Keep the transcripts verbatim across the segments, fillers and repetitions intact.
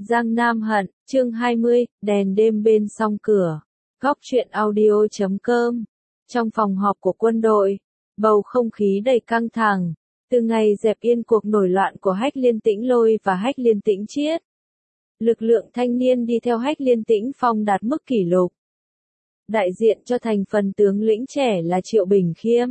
Giang Nam Hận, chương hai mươi, đèn đêm bên song cửa. Góc truyện audio chấm com. Trong phòng họp của quân đội, bầu không khí đầy căng thẳng. Từ ngày dẹp yên cuộc nổi loạn của Hách Liên Tĩnh Lôi và Hách Liên Tĩnh Chiết, lực lượng thanh niên đi theo Hách Liên Tĩnh Phong đạt mức kỷ lục. Đại diện cho thành phần tướng lĩnh trẻ là Triệu Bình Khiêm.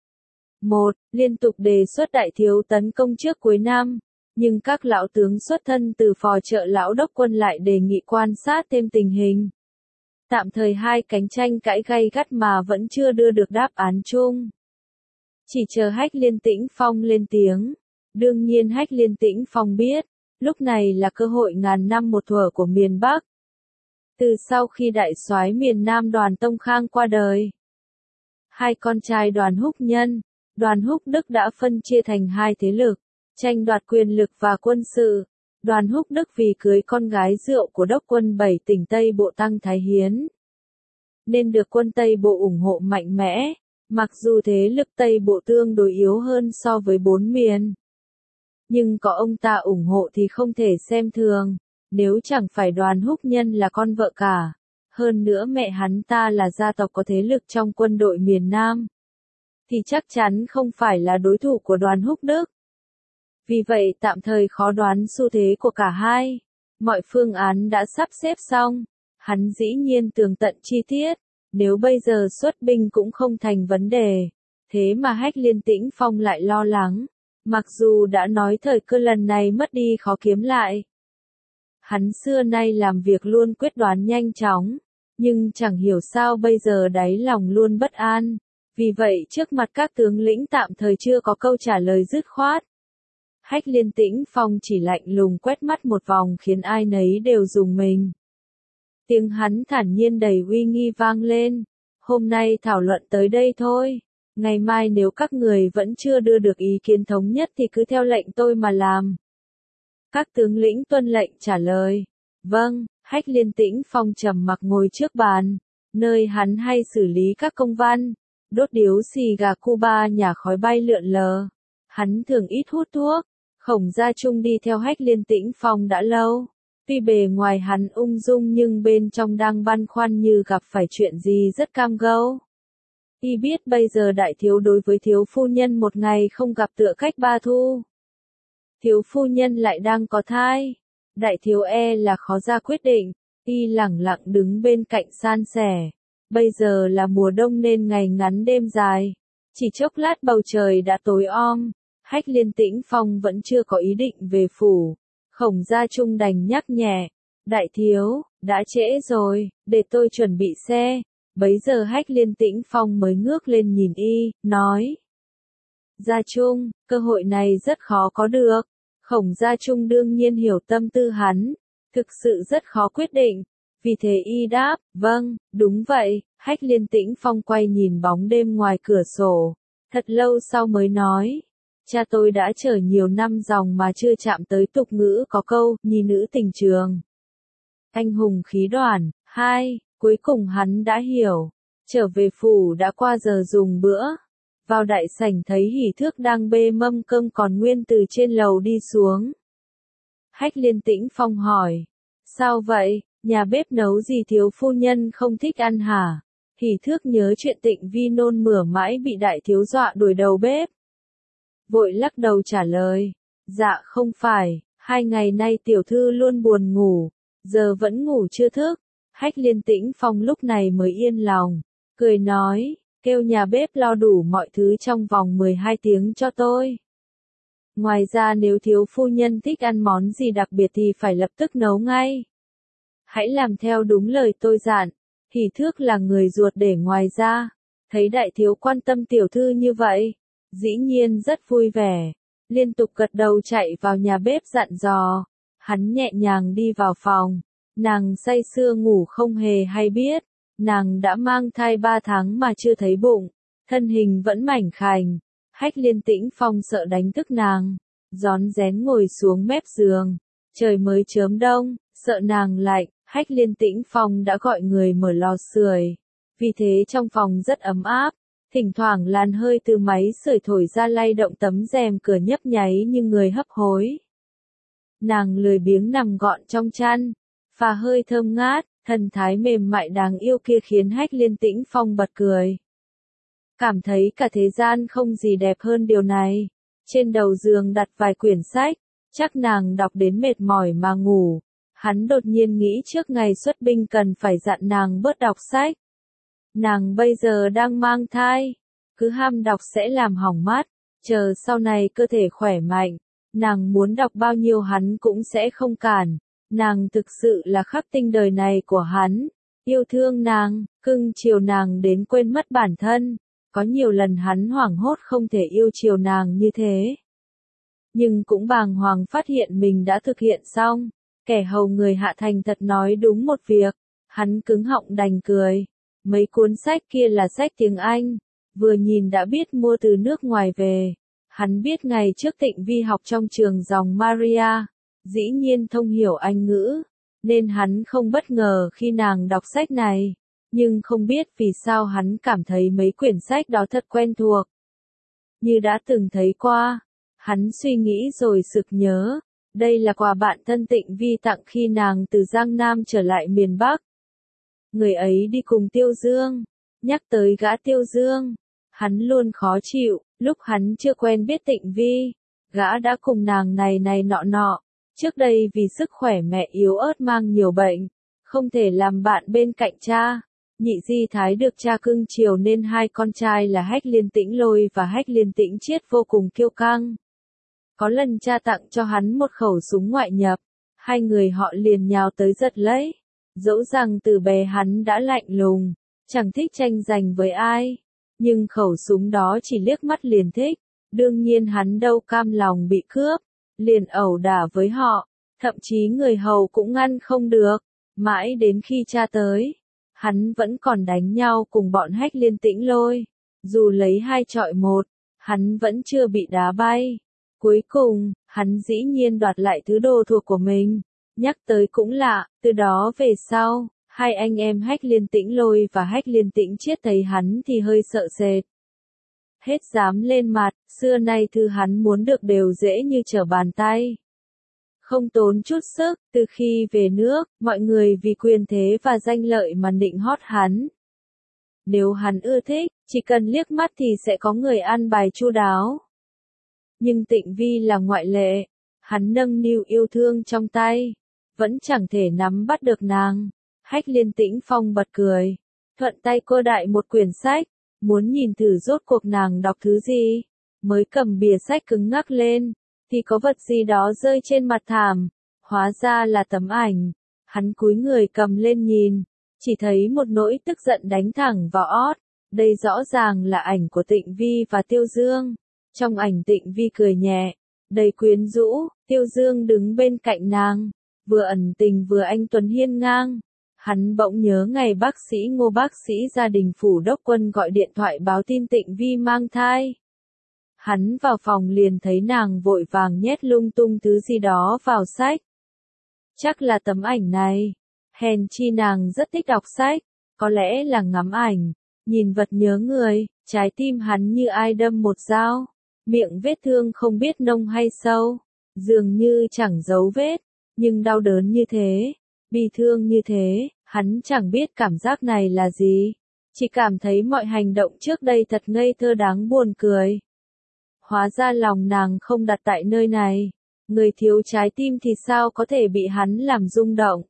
một. Liên tục đề xuất đại thiếu tấn công trước cuối năm, nhưng các lão tướng xuất thân từ phò trợ lão đốc quân lại đề nghị quan sát thêm tình hình. Tạm thời hai cánh tranh cãi gay gắt mà vẫn chưa đưa được đáp án chung. Chỉ chờ Hách Liên Tĩnh Phong lên tiếng. Đương nhiên Hách Liên Tĩnh Phong biết, lúc này là cơ hội ngàn năm một thuở của miền Bắc. Từ sau khi đại soái miền Nam Đoàn Tông Khang qua đời, hai con trai Đoàn Húc Nhân, Đoàn Húc Đức đã phân chia thành hai thế lực, tranh đoạt quyền lực và quân sự. Đoàn Húc Đức vì cưới con gái rượu của đốc quân bảy tỉnh Tây Bộ Tăng Thái Hiến, nên được quân Tây Bộ ủng hộ mạnh mẽ, mặc dù thế lực Tây Bộ tương đối yếu hơn so với bốn miền. Nhưng có ông ta ủng hộ thì không thể xem thường, nếu chẳng phải Đoàn Húc Nhân là con vợ cả, hơn nữa mẹ hắn ta là gia tộc có thế lực trong quân đội miền Nam, thì chắc chắn không phải là đối thủ của Đoàn Húc Đức. Vì vậy tạm thời khó đoán xu thế của cả hai. Mọi phương án đã sắp xếp xong, hắn dĩ nhiên tường tận chi tiết, nếu bây giờ xuất binh cũng không thành vấn đề. Thế mà Hách Liên Tĩnh Phong lại lo lắng, mặc dù đã nói thời cơ lần này mất đi khó kiếm lại. Hắn xưa nay làm việc luôn quyết đoán nhanh chóng, nhưng chẳng hiểu sao bây giờ đáy lòng luôn bất an. Vì vậy trước mặt các tướng lĩnh tạm thời chưa có câu trả lời dứt khoát. Hách Liên Tĩnh Phong chỉ lạnh lùng quét mắt một vòng khiến ai nấy đều rùng mình. Tiếng hắn thản nhiên đầy uy nghi vang lên. Hôm nay thảo luận tới đây thôi. Ngày mai nếu các người vẫn chưa đưa được ý kiến thống nhất thì cứ theo lệnh tôi mà làm. Các tướng lĩnh tuân lệnh trả lời. Vâng, Hách Liên Tĩnh Phong trầm mặc ngồi trước bàn, nơi hắn hay xử lý các công văn, đốt điếu xì gà Cuba nhả khói bay lượn lờ. Hắn thường ít hút thuốc. Khổng Gia Trung đi theo Hách Liên Tĩnh Phong đã lâu. Tuy bề ngoài hắn ung dung nhưng bên trong đang băn khoăn như gặp phải chuyện gì rất cam go. Y biết bây giờ đại thiếu đối với thiếu phu nhân một ngày không gặp tựa cách ba thu. Thiếu phu nhân lại đang có thai. Đại thiếu e là khó ra quyết định. Y lẳng lặng đứng bên cạnh san sẻ. Bây giờ là mùa đông nên ngày ngắn đêm dài. Chỉ chốc lát bầu trời đã tối om. Hách Liên Tĩnh Phong vẫn chưa có ý định về phủ. Khổng Gia Trung đành nhắc nhẹ. Đại thiếu, đã trễ rồi, để tôi chuẩn bị xe. Bấy giờ Hách Liên Tĩnh Phong mới ngước lên nhìn y, nói. Gia Trung, cơ hội này rất khó có được. Khổng Gia Trung đương nhiên hiểu tâm tư hắn. Thực sự rất khó quyết định. Vì thế y đáp, vâng, đúng vậy. Hách Liên Tĩnh Phong quay nhìn bóng đêm ngoài cửa sổ. Thật lâu sau mới nói. Cha tôi đã chờ nhiều năm dòng mà chưa chạm tới tục ngữ có câu, nhi nữ tình trường. Anh hùng khí đoàn. Hai, cuối cùng hắn đã hiểu. Trở về phủ đã qua giờ dùng bữa. Vào đại sảnh thấy Hỷ Thước đang bê mâm cơm còn nguyên từ trên lầu đi xuống. Hách Liên Tĩnh Phong hỏi. Sao vậy, nhà bếp nấu gì thiếu phu nhân không thích ăn hả? Hỷ Thước nhớ chuyện Tịnh Vi nôn mửa mãi bị đại thiếu dọa đuổi đầu bếp. Vội lắc đầu trả lời. Dạ không phải, hai ngày nay tiểu thư luôn buồn ngủ, giờ vẫn ngủ chưa thức. Hách Liên Tĩnh Phong lúc này mới yên lòng, cười nói, kêu nhà bếp lo đủ mọi thứ trong vòng mười hai tiếng cho tôi. Ngoài ra nếu thiếu phu nhân thích ăn món gì đặc biệt thì phải lập tức nấu ngay. Hãy làm theo đúng lời tôi dặn. Hỷ Thước là người ruột để ngoài ra, thấy đại thiếu quan tâm tiểu thư như vậy, dĩ nhiên rất vui vẻ, liên tục gật đầu chạy vào nhà bếp dặn dò. Hắn nhẹ nhàng đi vào phòng, nàng say sưa ngủ không hề hay biết, nàng đã mang thai ba tháng mà chưa thấy bụng, thân hình vẫn mảnh khảnh. Hách Liên Tĩnh Phong sợ đánh thức nàng, rón rén ngồi xuống mép giường, trời mới chớm đông, sợ nàng lạnh, Hách Liên Tĩnh Phong đã gọi người mở lò sưởi, vì thế trong phòng rất ấm áp. Thỉnh thoảng làn hơi từ máy sưởi thổi ra lay động tấm rèm cửa nhấp nháy như người hấp hối. Nàng lười biếng nằm gọn trong chăn, phà hơi thơm ngát, thần thái mềm mại đáng yêu kia khiến Hách Liên Tĩnh Phong bật cười. Cảm thấy cả thế gian không gì đẹp hơn điều này. Trên đầu giường đặt vài quyển sách, chắc nàng đọc đến mệt mỏi mà ngủ. Hắn đột nhiên nghĩ trước ngày xuất binh cần phải dặn nàng bớt đọc sách. Nàng bây giờ đang mang thai, cứ ham đọc sẽ làm hỏng mắt, chờ sau này cơ thể khỏe mạnh, nàng muốn đọc bao nhiêu hắn cũng sẽ không cản. Nàng thực sự là khắc tinh đời này của hắn, yêu thương nàng, cưng chiều nàng đến quên mất bản thân. Có nhiều lần hắn hoảng hốt không thể yêu chiều nàng như thế. Nhưng cũng bàng hoàng phát hiện mình đã thực hiện xong. Kẻ hầu người Hạ thành thật nói đúng một việc. Hắn cứng họng đành cười. Mấy cuốn sách kia là sách tiếng Anh. Vừa nhìn đã biết mua từ nước ngoài về. Hắn biết ngày trước Tịnh Vi học trong trường dòng Maria. Dĩ nhiên thông hiểu Anh ngữ. Nên hắn không bất ngờ khi nàng đọc sách này. Nhưng không biết vì sao hắn cảm thấy mấy quyển sách đó thật quen thuộc. Như đã từng thấy qua. Hắn suy nghĩ rồi sực nhớ. Đây là quà bạn thân Tịnh Vi tặng khi nàng từ Giang Nam trở lại miền Bắc. Người ấy đi cùng Tiêu Dương. Nhắc tới gã Tiêu Dương. Hắn luôn khó chịu. Lúc hắn chưa quen biết Tịnh Vi. Gã đã cùng nàng này này nọ nọ. Trước đây vì sức khỏe mẹ yếu ớt mang nhiều bệnh. Không thể làm bạn bên cạnh cha. Nhị Di Thái được cha cưng chiều nên hai con trai là Hách Liên Tĩnh Lôi và Hách Liên Tĩnh Chiết vô cùng kiêu căng. Có lần cha tặng cho hắn một khẩu súng ngoại nhập, hai người họ liền nhào tới giật lấy. Dẫu rằng từ bé hắn đã lạnh lùng, chẳng thích tranh giành với ai, nhưng khẩu súng đó chỉ liếc mắt liền thích. Đương nhiên hắn đâu cam lòng bị cướp, liền ẩu đả với họ, thậm chí người hầu cũng ngăn không được. Mãi đến khi cha tới, hắn vẫn còn đánh nhau cùng bọn Hách Liên Tĩnh Lôi. Dù lấy hai chọi một, hắn vẫn chưa bị đá bay. Cuối cùng, hắn dĩ nhiên đoạt lại thứ đồ thuộc của mình. Nhắc tới cũng lạ, từ đó về sau, hai anh em Hách Liên Tĩnh Lôi và Hách Liên Tĩnh Chiết thấy hắn thì hơi sợ sệt. Hết dám lên mặt, xưa nay thứ hắn muốn được đều dễ như trở bàn tay. Không tốn chút sức, từ khi về nước, mọi người vì quyền thế và danh lợi mà nịnh hót hắn. Nếu hắn ưa thích, chỉ cần liếc mắt thì sẽ có người ăn bài chu đáo. Nhưng Tịnh Vi là ngoại lệ, hắn nâng niu yêu thương trong tay, vẫn chẳng thể nắm bắt được nàng. Hách Liên Tĩnh Phong bật cười, thuận tay cô đại một quyển sách, muốn nhìn thử rốt cuộc nàng đọc thứ gì. Mới cầm bìa sách cứng ngắc lên, thì có vật gì đó rơi trên mặt thảm, hóa ra là tấm ảnh. Hắn cúi người cầm lên nhìn, chỉ thấy một nỗi tức giận đánh thẳng vào ót. Đây rõ ràng là ảnh của Tịnh Vi và Tiêu Dương. Trong ảnh Tịnh Vi cười nhẹ, đầy quyến rũ, Tiêu Dương đứng bên cạnh nàng, vừa ẩn tình vừa anh tuấn hiên ngang. Hắn bỗng nhớ ngày bác sĩ Ngô bác sĩ gia đình phủ đốc quân gọi điện thoại báo tin Tịnh Vi mang thai. Hắn vào phòng liền thấy nàng vội vàng nhét lung tung thứ gì đó vào sách. Chắc là tấm ảnh này. Hèn chi nàng rất thích đọc sách, có lẽ là ngắm ảnh, nhìn vật nhớ người, trái tim hắn như ai đâm một dao. Miệng vết thương không biết nông hay sâu, dường như chẳng dấu vết, nhưng đau đớn như thế, bi thương như thế, hắn chẳng biết cảm giác này là gì, chỉ cảm thấy mọi hành động trước đây thật ngây thơ đáng buồn cười. Hóa ra lòng nàng không đặt tại nơi này, người thiếu trái tim thì sao có thể bị hắn làm rung động.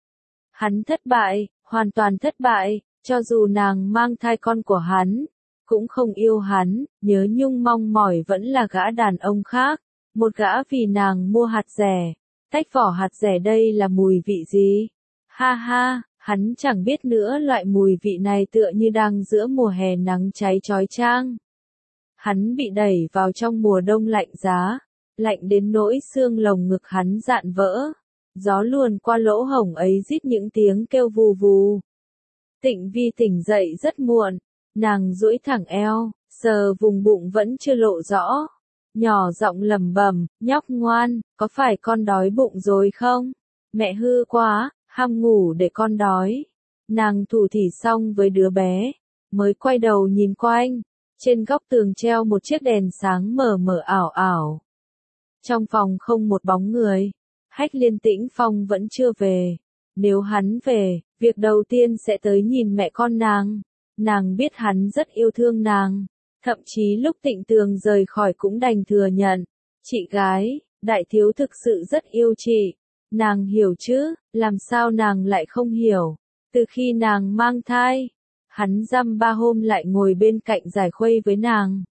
Hắn thất bại, hoàn toàn thất bại, cho dù nàng mang thai con của hắn, cũng không yêu hắn, nhớ nhung mong mỏi vẫn là gã đàn ông khác, một gã vì nàng mua hạt rẻ, tách vỏ hạt rẻ đây là mùi vị gì? Ha ha, hắn chẳng biết nữa loại mùi vị này tựa như đang giữa mùa hè nắng cháy chói chang. Hắn bị đẩy vào trong mùa đông lạnh giá, lạnh đến nỗi xương lồng ngực hắn dạn vỡ, gió luồn qua lỗ hổng ấy rít những tiếng kêu vù vù. Tịnh Vi tỉnh dậy rất muộn. Nàng duỗi thẳng eo, sờ vùng bụng vẫn chưa lộ rõ. Nhỏ giọng lẩm bẩm, nhóc ngoan, có phải con đói bụng rồi không? Mẹ hư quá, ham ngủ để con đói. Nàng thủ thỉ xong với đứa bé, mới quay đầu nhìn quanh. Trên góc tường treo một chiếc đèn sáng mờ mờ ảo ảo. Trong phòng không một bóng người, Hách Liên Tĩnh Phong vẫn chưa về. Nếu hắn về, việc đầu tiên sẽ tới nhìn mẹ con nàng. Nàng biết hắn rất yêu thương nàng. Thậm chí lúc Tịnh Tường rời khỏi cũng đành thừa nhận. Chị gái, đại thiếu thực sự rất yêu chị. Nàng hiểu chứ, làm sao nàng lại không hiểu. Từ khi nàng mang thai, hắn dăm ba hôm lại ngồi bên cạnh giải khuây với nàng.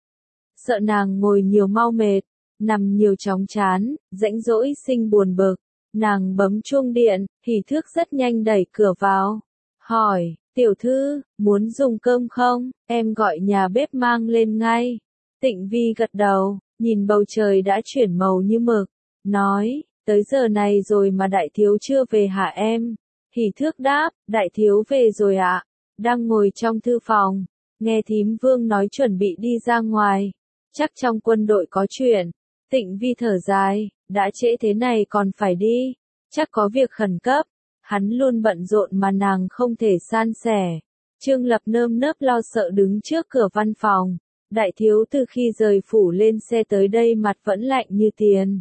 Sợ nàng ngồi nhiều mau mệt, nằm nhiều chóng chán, rãnh rỗi sinh buồn bực. Nàng bấm chuông điện, Hỷ Thước rất nhanh đẩy cửa vào. Hỏi, tiểu thư, muốn dùng cơm không? Em gọi nhà bếp mang lên ngay. Tịnh Vi gật đầu, nhìn bầu trời đã chuyển màu như mực. Nói, tới giờ này rồi mà đại thiếu chưa về hả em? Hỷ Thước đáp, đại thiếu về rồi ạ. Đang ngồi trong thư phòng, nghe thím Vương nói chuẩn bị đi ra ngoài. Chắc trong quân đội có chuyện. Tịnh Vi thở dài, đã trễ thế này còn phải đi. Chắc có việc khẩn cấp. Hắn luôn bận rộn mà nàng không thể san sẻ. Trương Lập nơm nớp lo sợ đứng trước cửa văn phòng. Đại thiếu từ khi rời phủ lên xe tới đây mặt vẫn lạnh như tiền.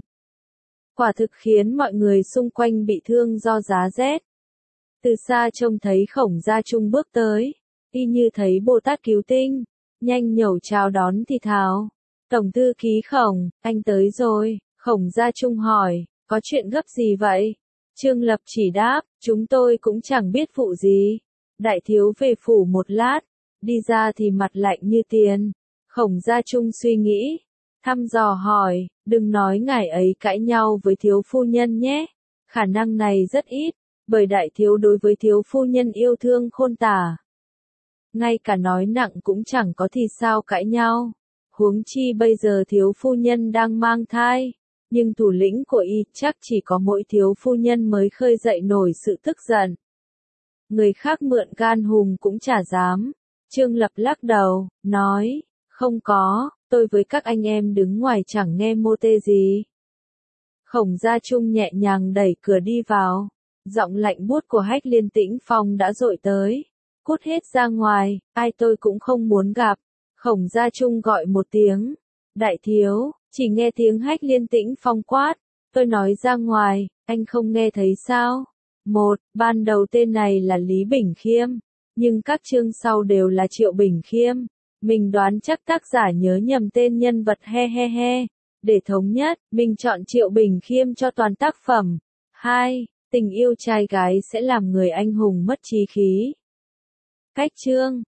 Quả thực khiến mọi người xung quanh bị thương do giá rét. Từ xa trông thấy Khổng Gia Trung bước tới, y như thấy Bồ Tát cứu tinh, nhanh nhẩu chào đón thì thào. Tổng thư ký Khổng, anh tới rồi. Khổng Gia Trung hỏi, có chuyện gấp gì vậy? Trương Lập chỉ đáp, chúng tôi cũng chẳng biết vụ gì. Đại thiếu về phủ một lát, đi ra thì mặt lạnh như tiền. Khổng Gia Trung suy nghĩ, thăm dò hỏi, đừng nói ngài ấy cãi nhau với thiếu phu nhân nhé. Khả năng này rất ít, bởi đại thiếu đối với thiếu phu nhân yêu thương khôn tả. Ngay cả nói nặng cũng chẳng có thì sao cãi nhau. Huống chi bây giờ thiếu phu nhân đang mang thai. Nhưng thủ lĩnh của y chắc chỉ có mỗi thiếu phu nhân mới khơi dậy nổi sự tức giận. Người khác mượn gan hùm cũng chả dám. Trương Lập lắc đầu, nói, không có, tôi với các anh em đứng ngoài chẳng nghe mô tê gì. Khổng Gia Trung nhẹ nhàng đẩy cửa đi vào. Giọng lạnh buốt của Hách Liên Tĩnh Phong đã dội tới. Cút hết ra ngoài, ai tôi cũng không muốn gặp. Khổng Gia Trung gọi một tiếng. Đại thiếu, chỉ nghe tiếng Hách Liên Tĩnh Phong quát. Tôi nói ra ngoài, anh không nghe thấy sao? Một, ban đầu tên này là Lý Bình Khiêm. Nhưng các chương sau đều là Triệu Bình Khiêm. Mình đoán chắc tác giả nhớ nhầm tên nhân vật he he he. Để thống nhất, mình chọn Triệu Bình Khiêm cho toàn tác phẩm. Hai, tình yêu trai gái sẽ làm người anh hùng mất trí khí. Cách chương